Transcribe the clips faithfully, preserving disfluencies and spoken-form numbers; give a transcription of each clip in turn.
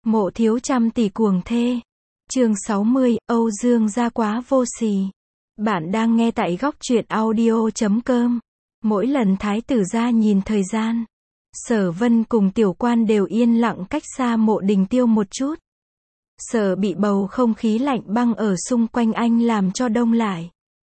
Mộ thiếu trăm tỷ cuồng thê. Chương sáu mươi, Âu Dương gia quá vô sỉ. Bạn đang nghe tại góc truyện audio chấm com. Mỗi lần thái tử gia nhìn thời gian, Sở Vân cùng tiểu quan đều yên lặng cách xa Mộ Đình Tiêu một chút. Sợ bị bầu không khí lạnh băng ở xung quanh anh làm cho đông lại.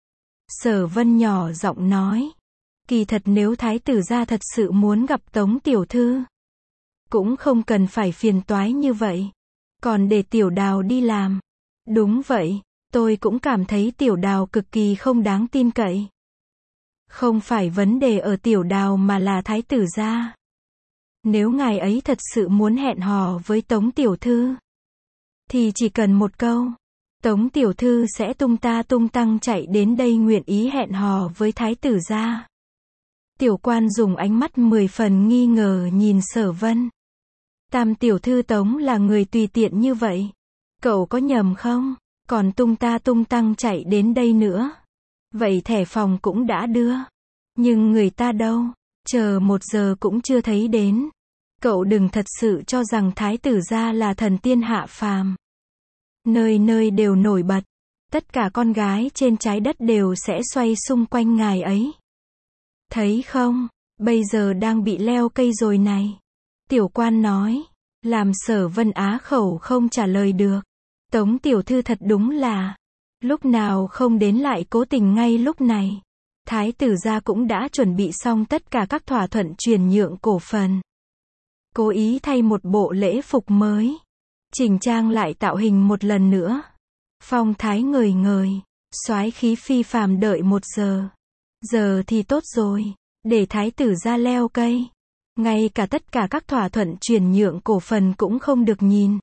Sở Vân nhỏ giọng nói. Kỳ thật nếu thái tử gia thật sự muốn gặp Tống tiểu thư, cũng không cần phải phiền toái như vậy. Còn để tiểu đào đi làm. Đúng vậy, tôi cũng cảm thấy tiểu đào cực kỳ không đáng tin cậy. Không phải vấn đề ở tiểu đào mà là thái tử gia. Nếu ngài ấy thật sự muốn hẹn hò với Tống tiểu thư, thì chỉ cần một câu, Tống tiểu thư sẽ tung ta tung tăng chạy đến đây nguyện ý hẹn hò với thái tử gia. Tiểu quan dùng ánh mắt mười phần nghi ngờ nhìn Sở Vân. Tam tiểu thư Tống là người tùy tiện như vậy. Cậu có nhầm không? Còn tung ta tung tăng chạy đến đây nữa. Vậy thẻ phòng cũng đã đưa. Nhưng người ta đâu? Chờ một giờ cũng chưa thấy đến. Cậu đừng thật sự cho rằng thái tử gia là thần tiên hạ phàm. Nơi nơi đều nổi bật. Tất cả con gái trên trái đất đều sẽ xoay xung quanh ngài ấy. Thấy không? Bây giờ đang bị leo cây rồi này. Tiểu quan nói. Làm Sở Vân á khẩu không trả lời được. Tống tiểu thư thật đúng là. Lúc nào không đến lại cố tình ngay lúc này. Thái tử gia cũng đã chuẩn bị xong tất cả các thỏa thuận chuyển nhượng cổ phần. Cố ý thay một bộ lễ phục mới. Chỉnh trang lại tạo hình một lần nữa. Phong thái ngời ngời. Soái khí phi phàm đợi một giờ. Giờ thì tốt rồi. Để thái tử gia leo cây. Ngay cả tất cả các thỏa thuận chuyển nhượng cổ phần cũng không được nhìn.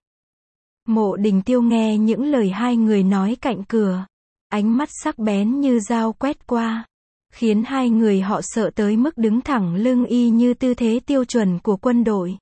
Mộ Đình Tiêu nghe những lời hai người nói cạnh cửa. Ánh mắt sắc bén như dao quét qua. Khiến hai người họ sợ tới mức đứng thẳng lưng y như tư thế tiêu chuẩn của quân đội.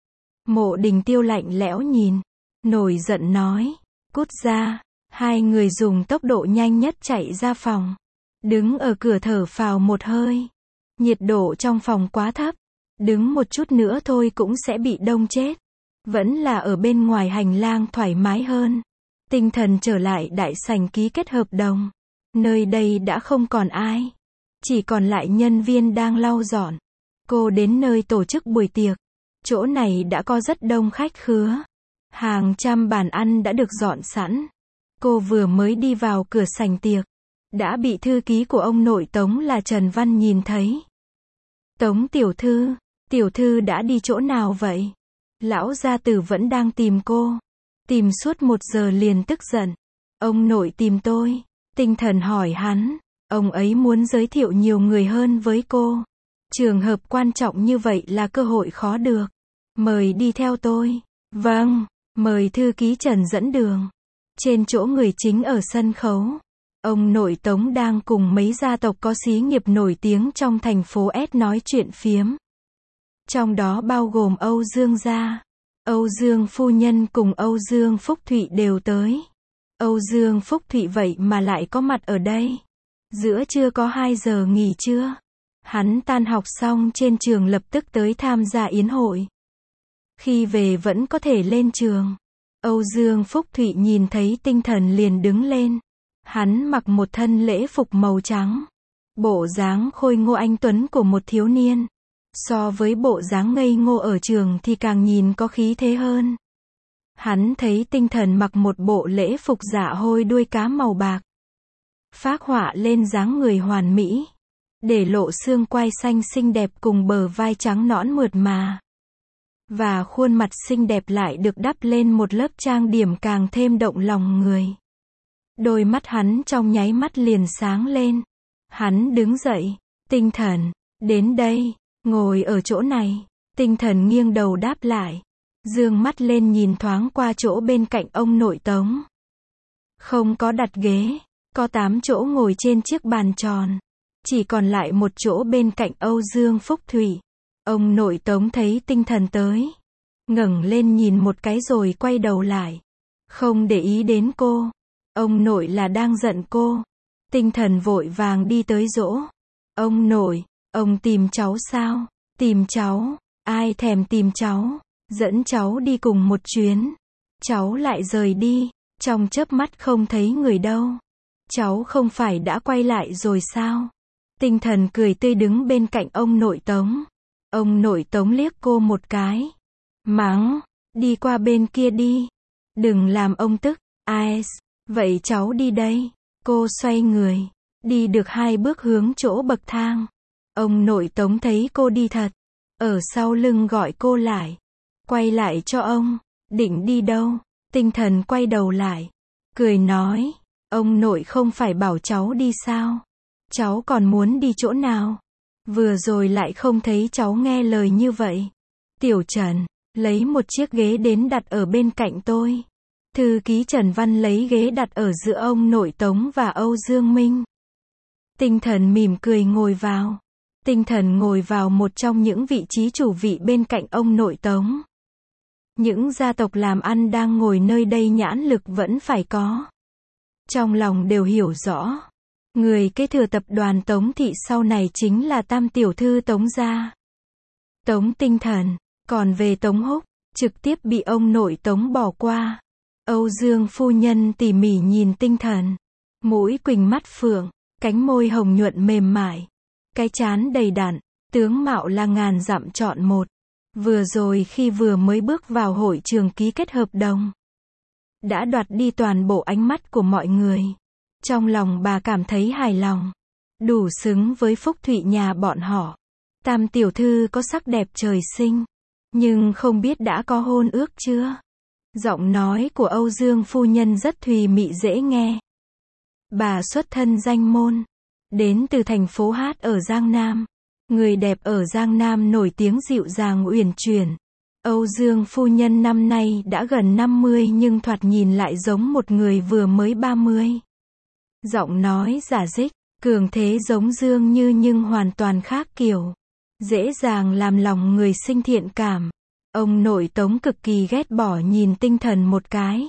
Mộ Đình Tiêu lạnh lẽo nhìn. Nổi giận nói. Cút ra. Hai người dùng tốc độ nhanh nhất chạy ra phòng. Đứng ở cửa thở phào một hơi. Nhiệt độ trong phòng quá thấp. Đứng một chút nữa thôi cũng sẽ bị đông chết. Vẫn là ở bên ngoài hành lang thoải mái hơn. Tinh thần trở lại đại sảnh ký kết hợp đồng. Nơi đây đã không còn ai. Chỉ còn lại nhân viên đang lau dọn. Cô đến nơi tổ chức buổi tiệc. Chỗ này đã có rất đông khách khứa. Hàng trăm bàn ăn đã được dọn sẵn. Cô vừa mới đi vào cửa sảnh tiệc. Đã bị thư ký của ông nội Tống là Trần Văn nhìn thấy. Tống tiểu thư, tiểu thư đã đi chỗ nào vậy? Lão gia tử vẫn đang tìm cô. Tìm suốt một giờ liền tức giận. Ông nội tìm tôi. Tinh thần hỏi hắn. Ông ấy muốn giới thiệu nhiều người hơn với cô. Trường hợp quan trọng như vậy là cơ hội khó được. Mời đi theo tôi. Vâng, mời thư ký Trần dẫn đường. Trên chỗ người chính ở sân khấu. Ông nội Tống đang cùng mấy gia tộc có xí nghiệp nổi tiếng trong thành phố S nói chuyện phiếm. Trong đó bao gồm Âu Dương gia. Âu Dương phu nhân cùng Âu Dương Phúc Thụy đều tới. Âu Dương Phúc Thụy vậy mà lại có mặt ở đây. Giữa trưa có hai giờ nghỉ trưa. Hắn tan học xong trên trường lập tức tới tham gia yến hội. Khi về vẫn có thể lên trường. Âu Dương Phúc Thụy nhìn thấy tinh thần liền đứng lên. Hắn mặc một thân lễ phục màu trắng. Bộ dáng khôi ngô anh tuấn của một thiếu niên. So với bộ dáng ngây ngô ở trường thì càng nhìn có khí thế hơn. Hắn thấy tinh thần mặc một bộ lễ phục dạ hôi đuôi cá màu bạc. Phác họa lên dáng người hoàn mỹ. Để lộ xương quai xanh xinh đẹp cùng bờ vai trắng nõn mượt mà. Và khuôn mặt xinh đẹp lại được đắp lên một lớp trang điểm càng thêm động lòng người. Đôi mắt hắn trong nháy mắt liền sáng lên. Hắn đứng dậy. Tinh thần, đến đây, ngồi ở chỗ này. Tinh thần nghiêng đầu đáp lại. Dương mắt lên nhìn thoáng qua chỗ bên cạnh ông nội Tống. Không có đặt ghế. Có tám chỗ ngồi trên chiếc bàn tròn. Chỉ còn lại một chỗ bên cạnh Âu Dương Phúc Thụy. Ông nội Tống thấy tinh thần tới. Ngẩng lên nhìn một cái rồi quay đầu lại. Không để ý đến cô. Ông nội là đang giận cô. Tinh thần vội vàng đi tới dỗ. Ông nội, ông tìm cháu sao? Tìm cháu? Ai thèm tìm cháu? Dẫn cháu đi cùng một chuyến. cháu lại rời đi, trong chớp mắt không thấy người đâu. Cháu không phải đã quay lại rồi sao? Tinh Thần cười tươi đứng bên cạnh ông nội Tống. Ông nội Tống liếc cô một cái. Mắng, đi qua bên kia đi. Đừng làm ông tức. Ai, vậy cháu đi đây. Cô xoay người, đi được hai bước hướng chỗ bậc thang. Ông nội Tống thấy cô đi thật, ở sau lưng gọi cô lại. Quay lại cho ông, định đi đâu? Tinh Thần quay đầu lại, cười nói, ông nội không phải bảo cháu đi sao? Cháu còn muốn đi chỗ nào? Vừa rồi lại không thấy cháu nghe lời như vậy. Tiểu Trần, lấy một chiếc ghế đến đặt ở bên cạnh tôi. Thư ký Trần Văn lấy ghế đặt ở giữa ông nội Tống và Âu Dương Minh. Tinh Thần mỉm cười ngồi vào. Tinh Thần ngồi vào một trong những vị trí chủ vị bên cạnh ông nội Tống. Những gia tộc làm ăn đang ngồi nơi đây nhãn lực vẫn phải có. Trong lòng đều hiểu rõ. Người kế thừa tập đoàn Tống Thị sau này chính là tam tiểu thư Tống gia. Tống Tinh Thần, còn về Tống Húc, trực tiếp bị ông nội Tống bỏ qua. Âu Dương phu nhân tỉ mỉ nhìn Tinh Thần. Mũi quỳnh mắt phượng, cánh môi hồng nhuận mềm mại. Cái trán đầy đặn, tướng mạo là ngàn dặm chọn một. Vừa rồi khi vừa mới bước vào hội trường ký kết hợp đồng, đã đoạt đi toàn bộ ánh mắt của mọi người. Trong lòng bà cảm thấy hài lòng. Đủ xứng với phúc thụy nhà bọn họ. Tam tiểu thư có sắc đẹp trời sinh. Nhưng không biết đã có hôn ước chưa? Giọng nói của Âu Dương phu nhân rất thùy mị dễ nghe. Bà xuất thân danh môn. Đến từ thành phố Hát ở Giang Nam. Người đẹp ở Giang Nam nổi tiếng dịu dàng uyển chuyển. Âu Dương phu nhân năm nay đã gần năm mươi nhưng thoạt nhìn lại giống một người vừa mới ba mươi. Giọng nói giả dích, cường thế giống Dương Như nhưng hoàn toàn khác kiểu. Dễ dàng làm lòng người sinh thiện cảm. Ông nội Tống cực kỳ ghét bỏ nhìn Tinh Thần một cái.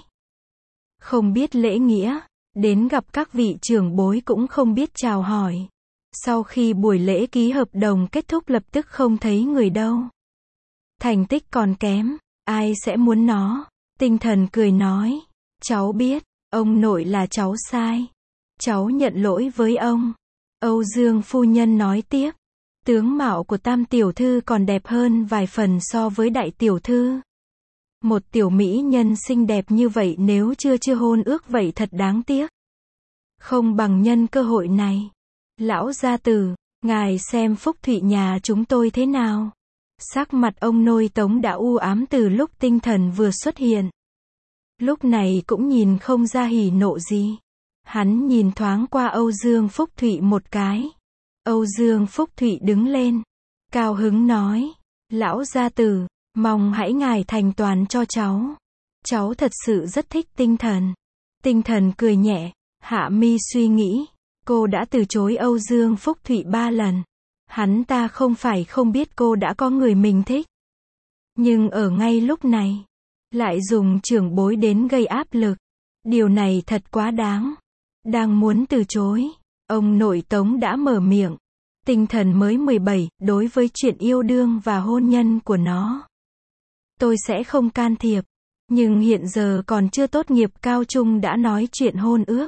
Không biết lễ nghĩa, đến gặp các vị trưởng bối cũng không biết chào hỏi. Sau khi buổi lễ ký hợp đồng kết thúc lập tức không thấy người đâu. Thành tích còn kém, ai sẽ muốn nó? Tinh Thần cười nói, cháu biết, ông nội là cháu sai. Cháu nhận lỗi với ông. Âu Dương phu nhân nói tiếp, tướng mạo của tam tiểu thư còn đẹp hơn vài phần so với đại tiểu thư. Một tiểu mỹ nhân xinh đẹp như vậy nếu chưa chưa hôn ước vậy thật đáng tiếc. Không bằng nhân cơ hội này. Lão gia tử, ngài xem phúc thụy nhà chúng tôi thế nào? Sắc mặt ông nội Tống đã u ám từ lúc Tinh Thần vừa xuất hiện. Lúc này cũng nhìn không ra hỉ nộ gì. Hắn nhìn thoáng qua Âu Dương Phúc Thụy một cái. Âu Dương Phúc Thụy đứng lên, cao hứng nói, lão gia tử, mong hãy ngài thành toàn cho cháu. Cháu thật sự rất thích Tinh Thần. Tinh Thần cười nhẹ, hạ mi suy nghĩ, cô đã từ chối Âu Dương Phúc Thụy ba lần. Hắn ta không phải không biết cô đã có người mình thích. Nhưng ở ngay lúc này, lại dùng trưởng bối đến gây áp lực. Điều này thật quá đáng. Đang muốn từ chối, ông nội Tống đã mở miệng. Tinh Thần mới mười bảy, đối với chuyện yêu đương và hôn nhân của nó, tôi sẽ không can thiệp. Nhưng hiện giờ còn chưa tốt nghiệp cao trung đã nói chuyện hôn ước.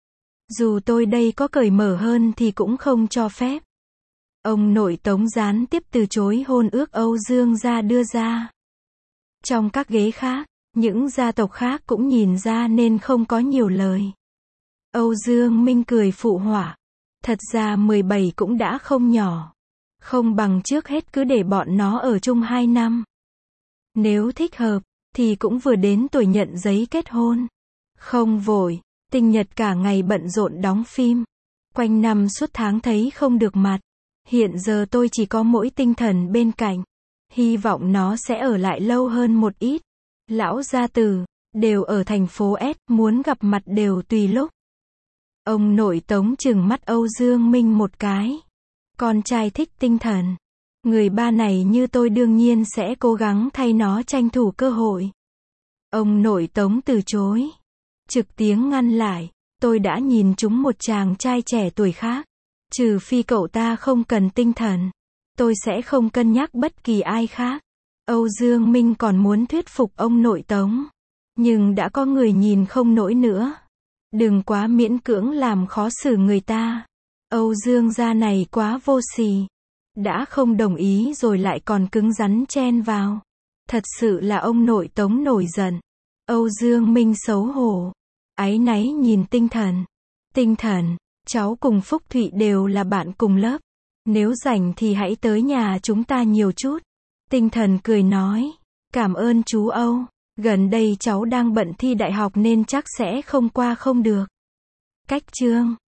Dù tôi đây có cởi mở hơn thì cũng không cho phép. Ông nội Tống gián tiếp từ chối hôn ước Âu Dương gia đưa ra. Trong các ghế khác, những gia tộc khác cũng nhìn ra nên không có nhiều lời. Âu Dương Minh cười phụ họa. Thật ra mười bảy cũng đã không nhỏ. Không bằng trước hết cứ để bọn nó ở chung hai năm. Nếu thích hợp, thì cũng vừa đến tuổi nhận giấy kết hôn. Không vội, Tinh Nhật cả ngày bận rộn đóng phim. Quanh năm suốt tháng thấy không được mặt. Hiện giờ tôi chỉ có mỗi Tinh Thần bên cạnh. Hy vọng nó sẽ ở lại lâu hơn một ít. Lão gia tử, đều ở thành phố S, muốn gặp mặt đều tùy lúc. Ông nội Tống trừng mắt Âu Dương Minh một cái. Con trai thích Tinh Thần. Người ba này như tôi đương nhiên sẽ cố gắng thay nó tranh thủ cơ hội. Ông nội Tống từ chối. Trực tiếng ngăn lại. Tôi đã nhìn chúng một chàng trai trẻ tuổi khác. Trừ phi cậu ta không cần Tinh Thần. Tôi sẽ không cân nhắc bất kỳ ai khác. Âu Dương Minh còn muốn thuyết phục ông nội Tống. Nhưng đã có người nhìn không nổi nữa. Đừng quá miễn cưỡng làm khó xử người ta. Âu Dương gia này quá vô sỉ. Đã không đồng ý rồi lại còn cứng rắn chen vào. Thật sự là ông nội Tống nổi giận. Âu Dương Minh xấu hổ. Áy náy nhìn Tinh Thần. Tinh Thần, cháu cùng Phúc Thụy đều là bạn cùng lớp. Nếu rảnh thì hãy tới nhà chúng ta nhiều chút. Tinh Thần cười nói. Cảm ơn chú Âu. Gần đây cháu đang bận thi đại học nên chắc sẽ không qua không được. Cách chương